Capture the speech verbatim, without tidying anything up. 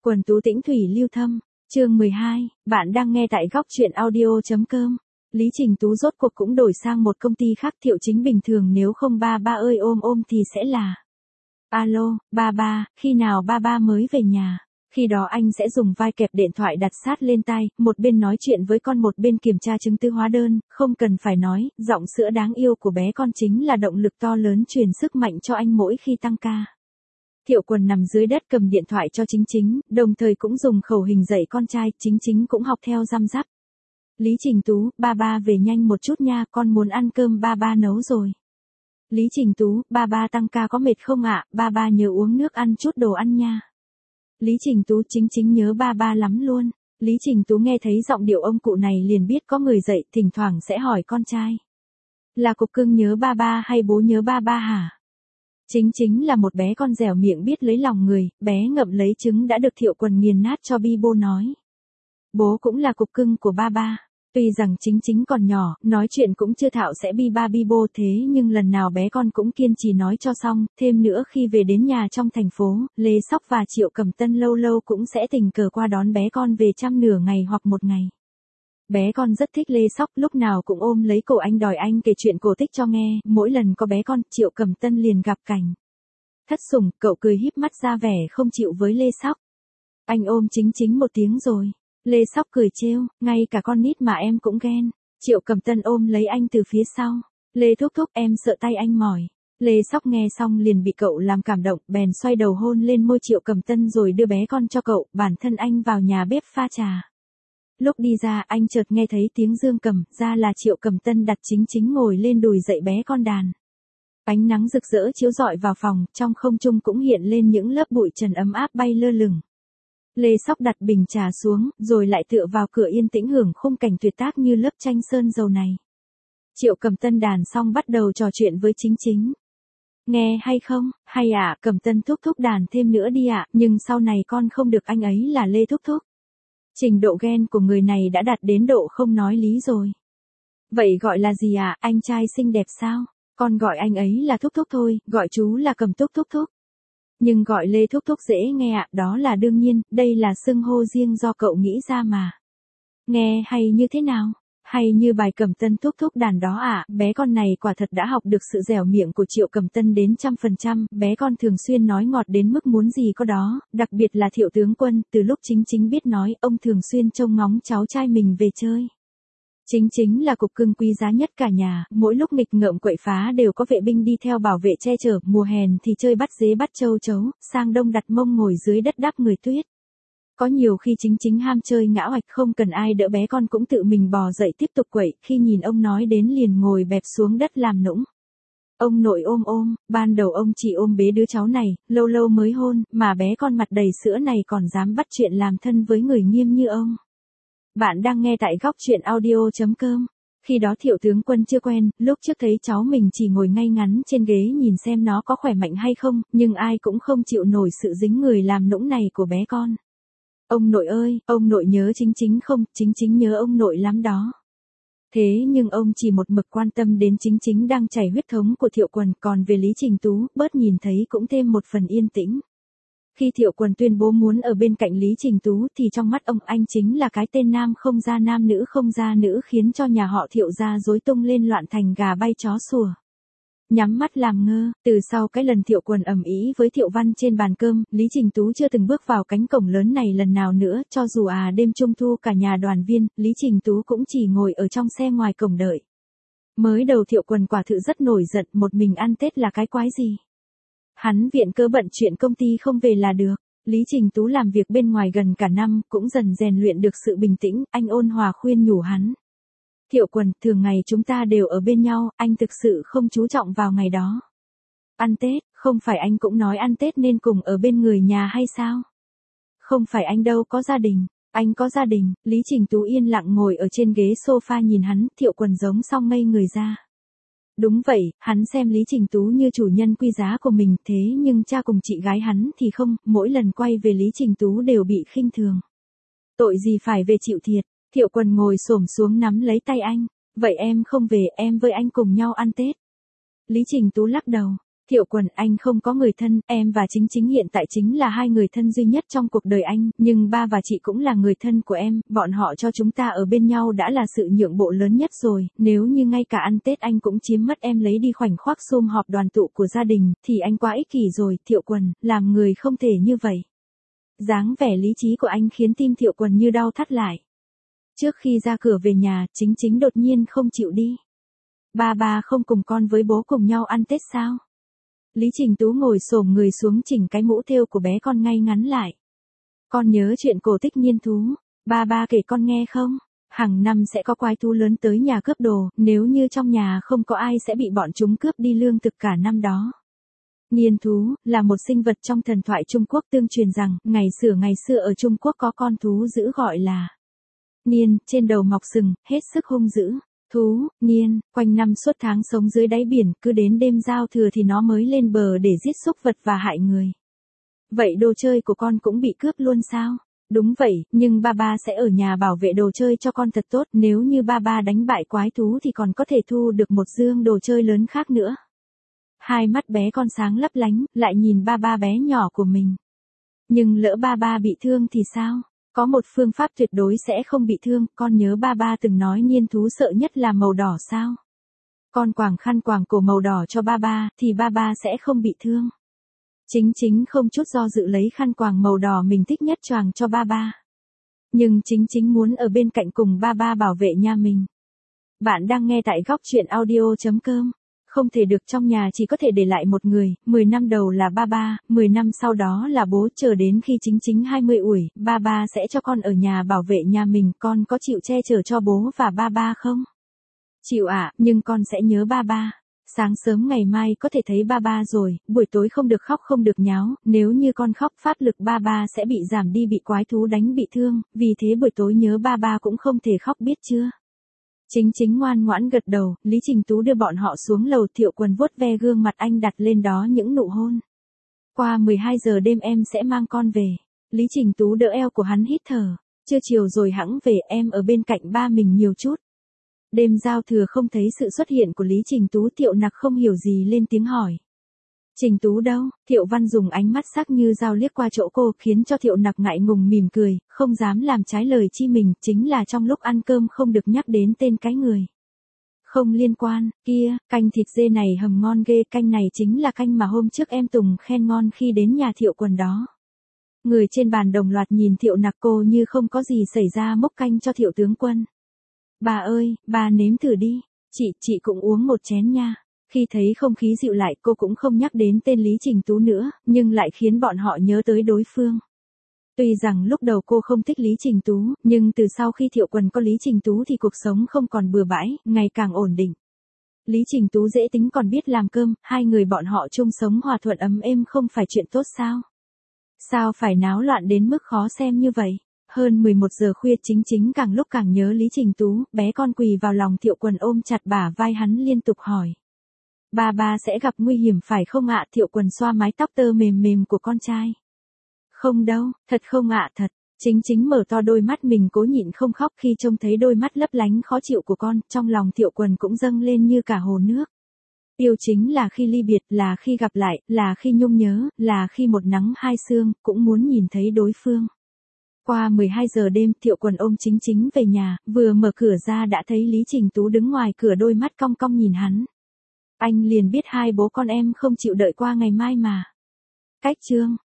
Quần tú tĩnh thủy lưu thâm, chương mười hai, bạn đang nghe tại góc truyện audio.com. Lý Trình Tú rốt cuộc cũng đổi sang một công ty khác. Thiệu Chính bình thường nếu không ba ba ơi ôm ôm thì sẽ là alo, ba ba, khi nào ba ba mới về nhà? Khi đó anh sẽ dùng vai kẹp điện thoại đặt sát lên tai, một bên nói chuyện với con một bên kiểm tra chứng từ hóa đơn, không cần phải nói, giọng sữa đáng yêu của bé con chính là động lực to lớn truyền sức mạnh cho anh mỗi khi tăng ca. Thiệu Quần nằm dưới đất cầm điện thoại cho Chính Chính, đồng thời cũng dùng khẩu hình dạy con trai, Chính Chính cũng học theo răm rắp. Lý Trình Tú, ba ba về nhanh một chút nha, con muốn ăn cơm ba ba nấu rồi. Lý Trình Tú, ba ba tăng ca có mệt không ạ, ba ba nhớ uống nước ăn chút đồ ăn nha. Lý Trình Tú, Chính Chính nhớ ba ba lắm luôn. Lý Trình Tú nghe thấy giọng điệu ông cụ này liền biết có người dậy, thỉnh thoảng sẽ hỏi con trai. Là cục cưng nhớ ba ba hay bố nhớ ba ba hả? Chính Chính là một bé con dẻo miệng biết lấy lòng người, bé ngậm lấy trứng đã được Thiệu Quần nghiền nát cho bi bô nói. Bố cũng là cục cưng của ba ba. Tuy rằng Chính Chính còn nhỏ, nói chuyện cũng chưa thạo sẽ bi ba bi bô thế nhưng lần nào bé con cũng kiên trì nói cho xong, thêm nữa khi về đến nhà trong thành phố, Lê Sóc và Triệu Cẩm Tân lâu lâu cũng sẽ tình cờ qua đón bé con về chăm nửa ngày hoặc một ngày. Bé con rất thích Lê Sóc, lúc nào cũng ôm lấy cổ anh đòi anh kể chuyện cổ tích cho nghe, mỗi lần có bé con, Triệu Cẩm Tân liền gặp cảnh thất sủng, cậu cười híp mắt ra vẻ không chịu với Lê Sóc. Anh ôm Chính Chính một tiếng rồi. Lê Sóc cười trêu, ngay cả con nít mà em cũng ghen. Triệu Cẩm Tân ôm lấy anh từ phía sau. Lê thúc thúc em sợ tay anh mỏi. Lê Sóc nghe xong liền bị cậu làm cảm động, bèn xoay đầu hôn lên môi Triệu Cẩm Tân rồi đưa bé con cho cậu, bản thân anh vào nhà bếp pha trà. Lúc đi ra anh chợt nghe thấy tiếng dương cầm, ra là Triệu Cẩm Tân đặt Chính Chính ngồi lên đùi dậy bé con đàn. Ánh nắng rực rỡ chiếu rọi vào phòng, trong không trung cũng hiện lên những lớp bụi trần ấm áp bay lơ lửng. Lê Sóc đặt bình trà xuống, rồi lại tựa vào cửa yên tĩnh hưởng khung cảnh tuyệt tác như lớp tranh sơn dầu này. Triệu Cẩm Tân đàn xong bắt đầu trò chuyện với Chính Chính. Nghe hay không, hay ạ, à, Cẩm Tân thúc thúc đàn thêm nữa đi ạ, à, nhưng sau này con không được anh ấy là Lê thúc thúc. Trình độ ghen của người này đã đạt đến độ không nói lý rồi. Vậy gọi là gì ạ, à? Anh trai xinh đẹp sao? Con gọi anh ấy là thúc thúc thôi, gọi chú là Cẩm Túc thúc thúc. Nhưng gọi Lê thúc thúc dễ nghe ạ, à, đó là đương nhiên, đây là xưng hô riêng do cậu nghĩ ra mà. Nghe hay như thế nào? Hay như bài Cẩm Tân thúc thúc đàn đó ạ, à, bé con này quả thật đã học được sự dẻo miệng của Triệu Cẩm Tân đến trăm phần trăm, bé con thường xuyên nói ngọt đến mức muốn gì có đó, đặc biệt là Thiệu tướng quân, từ lúc Chính Chính biết nói, ông thường xuyên trông ngóng cháu trai mình về chơi. Chính Chính là cục cưng quý giá nhất cả nhà, mỗi lúc nghịch ngợm quậy phá đều có vệ binh đi theo bảo vệ che chở, mùa hèn thì chơi bắt dế bắt châu chấu, sang đông đặt mông ngồi dưới đất đắp người tuyết. Có nhiều khi Chính Chính ham chơi ngã hoạch không cần ai đỡ bé con cũng tự mình bò dậy tiếp tục quậy, khi nhìn ông nói đến liền ngồi bẹp xuống đất làm nũng. Ông nội ôm ôm, ban đầu ông chỉ ôm bế đứa cháu này, lâu lâu mới hôn, mà bé con mặt đầy sữa này còn dám bắt chuyện làm thân với người nghiêm như ông. Bạn đang nghe tại góc truyện audio.com. Khi đó Thiệu tướng quân chưa quen, lúc trước thấy cháu mình chỉ ngồi ngay ngắn trên ghế nhìn xem nó có khỏe mạnh hay không, nhưng ai cũng không chịu nổi sự dính người làm nũng này của bé con. Ông nội ơi, ông nội nhớ Chính Chính không, Chính Chính nhớ ông nội lắm đó. Thế nhưng ông chỉ một mực quan tâm đến Chính Chính đang chảy huyết thống của Thiệu Quần, còn về Lý Trình Tú, bớt nhìn thấy cũng thêm một phần yên tĩnh. Khi Thiệu Quần tuyên bố muốn ở bên cạnh Lý Trình Tú thì trong mắt ông anh chính là cái tên nam không ra nam nữ không ra nữ khiến cho nhà họ Thiệu gia rối tung lên loạn thành gà bay chó sủa. Nhắm mắt làm ngơ, từ sau cái lần Thiệu Quần ầm ĩ với Thiệu Văn trên bàn cơm, Lý Trình Tú chưa từng bước vào cánh cổng lớn này lần nào nữa, cho dù à đêm trung thu cả nhà đoàn viên, Lý Trình Tú cũng chỉ ngồi ở trong xe ngoài cổng đợi. Mới đầu Thiệu Quần quả thực rất nổi giận, một mình ăn Tết là cái quái gì? Hắn viện cớ bận chuyện công ty không về là được. Lý Trình Tú làm việc bên ngoài gần cả năm, cũng dần rèn luyện được sự bình tĩnh, anh ôn hòa khuyên nhủ hắn. Thiệu Quần, thường ngày chúng ta đều ở bên nhau, anh thực sự không chú trọng vào ngày đó. Ăn Tết, không phải anh cũng nói ăn Tết nên cùng ở bên người nhà hay sao? Không phải anh đâu có gia đình, anh có gia đình. Lý Trình Tú yên lặng ngồi ở trên ghế sofa nhìn hắn, Thiệu Quần giống xong ngây người ra. Đúng vậy, hắn xem Lý Trình Tú như chủ nhân quý giá của mình, thế nhưng cha cùng chị gái hắn thì không, mỗi lần quay về Lý Trình Tú đều bị khinh thường. Tội gì phải về chịu thiệt? Thiệu Quần ngồi xổm xuống nắm lấy tay anh. Vậy em không về, em với anh cùng nhau ăn Tết. Lý Trình Tú lắc đầu. Thiệu Quần, anh không có người thân, em và Chính Chính hiện tại chính là hai người thân duy nhất trong cuộc đời anh, nhưng ba và chị cũng là người thân của em, bọn họ cho chúng ta ở bên nhau đã là sự nhượng bộ lớn nhất rồi, nếu như ngay cả ăn Tết anh cũng chiếm mất em lấy đi khoảnh khắc sum họp đoàn tụ của gia đình, thì anh quá ích kỷ rồi, Thiệu Quần, làm người không thể như vậy. Dáng vẻ lý trí của anh khiến tim Thiệu Quần như đau thắt lại. Trước khi ra cửa về nhà, Chính Chính đột nhiên không chịu đi. Ba ba không cùng con với bố cùng nhau ăn Tết sao? Lý Trình Tú ngồi xổm người xuống chỉnh cái mũ thêu của bé con ngay ngắn lại. Con nhớ chuyện cổ tích niên thú, ba ba kể con nghe không? Hàng năm sẽ có quái thú lớn tới nhà cướp đồ, nếu như trong nhà không có ai sẽ bị bọn chúng cướp đi lương thực cả năm đó. Niên thú, là một sinh vật trong thần thoại Trung Quốc tương truyền rằng, ngày xưa ngày xưa ở Trung Quốc có con thú dữ gọi là Niên, trên đầu mọc sừng, hết sức hung dữ. Thú, Niên, quanh năm suốt tháng sống dưới đáy biển, cứ đến đêm giao thừa thì nó mới lên bờ để giết súc vật và hại người. Vậy đồ chơi của con cũng bị cướp luôn sao? Đúng vậy, nhưng ba ba sẽ ở nhà bảo vệ đồ chơi cho con thật tốt, nếu như ba ba đánh bại quái thú thì còn có thể thu được một dương đồ chơi lớn khác nữa. Hai mắt bé con sáng lấp lánh, lại nhìn ba ba bé nhỏ của mình. Nhưng lỡ ba ba bị thương thì sao? Có một phương pháp tuyệt đối sẽ không bị thương, con nhớ ba ba từng nói niên thú sợ nhất là màu đỏ sao? Con quàng khăn quàng cổ màu đỏ cho ba ba, thì ba ba sẽ không bị thương. Chính Chính không chút do dự lấy khăn quàng màu đỏ mình thích nhất choàng cho ba ba. Nhưng Chính Chính muốn ở bên cạnh cùng ba ba bảo vệ nhà mình. Bạn đang nghe tại góc truyện audio chấm com. Không thể được, trong nhà chỉ có thể để lại một người, mười năm đầu là ba ba, mười năm sau đó là bố, chờ đến khi Chính Chính hai mươi tuổi, ba ba sẽ cho con ở nhà bảo vệ nhà mình, con có chịu che chở cho bố và ba ba không? Chịu ạ, à, nhưng con sẽ nhớ ba ba. Sáng sớm ngày mai có thể thấy ba ba rồi, buổi tối không được khóc không được nháo, nếu như con khóc pháp lực ba ba sẽ bị giảm đi, bị quái thú đánh bị thương, vì thế buổi tối nhớ ba ba cũng không thể khóc, biết chưa? Chính Chính ngoan ngoãn gật đầu, Lý Trình Tú đưa bọn họ xuống lầu, Thiệu Quần vuốt ve gương mặt anh đặt lên đó những nụ hôn. Qua mười hai giờ đêm em sẽ mang con về. Lý Trình Tú đỡ eo của hắn hít thở. Trưa chiều rồi hẵng về, em ở bên cạnh ba mình nhiều chút. Đêm giao thừa không thấy sự xuất hiện của Lý Trình Tú, Thiệu Nặc không hiểu gì lên tiếng hỏi. Trình Tú đâu? Thiệu Văn dùng ánh mắt sắc như dao liếc qua chỗ cô, khiến cho Thiệu Nặc ngại ngùng mỉm cười, không dám làm trái lời chi mình, chính là trong lúc ăn cơm không được nhắc đến tên cái người. Không liên quan, kia, canh thịt dê này hầm ngon ghê, canh này chính là canh mà hôm trước em Tùng khen ngon khi đến nhà Thiệu Quần đó. Người trên bàn đồng loạt nhìn Thiệu Nặc, cô như không có gì xảy ra múc canh cho Thiệu tướng quân. Bà ơi, bà nếm thử đi, chị, chị cũng uống một chén nha. Khi thấy không khí dịu lại, cô cũng không nhắc đến tên Lý Trình Tú nữa, nhưng lại khiến bọn họ nhớ tới đối phương. Tuy rằng lúc đầu cô không thích Lý Trình Tú, nhưng từ sau khi Thiệu Quần có Lý Trình Tú thì cuộc sống không còn bừa bãi, ngày càng ổn định. Lý Trình Tú dễ tính còn biết làm cơm, hai người bọn họ chung sống hòa thuận ấm êm không phải chuyện tốt sao? Sao phải náo loạn đến mức khó xem như vậy? Hơn mười một giờ khuya, Chính Chính càng lúc càng nhớ Lý Trình Tú, bé con quỳ vào lòng Thiệu Quần ôm chặt bả vai hắn liên tục hỏi. Ba ba sẽ gặp nguy hiểm phải không ạ? Thiệu Quần xoa mái tóc tơ mềm mềm của con trai. Không đâu, thật không ạ, thật. Chính Chính mở to đôi mắt mình cố nhịn không khóc khi trông thấy đôi mắt lấp lánh khó chịu của con, trong lòng Thiệu Quần cũng dâng lên như cả hồ nước. Yêu chính là khi ly biệt, là khi gặp lại, là khi nhung nhớ, là khi một nắng hai sương, cũng muốn nhìn thấy đối phương. Qua mười hai giờ đêm, Thiệu Quần ôm Chính Chính về nhà, vừa mở cửa ra đã thấy Lý Trình Tú đứng ngoài cửa, đôi mắt cong cong nhìn hắn. Anh liền biết hai bố con em không chịu đợi qua ngày mai mà. Cách chương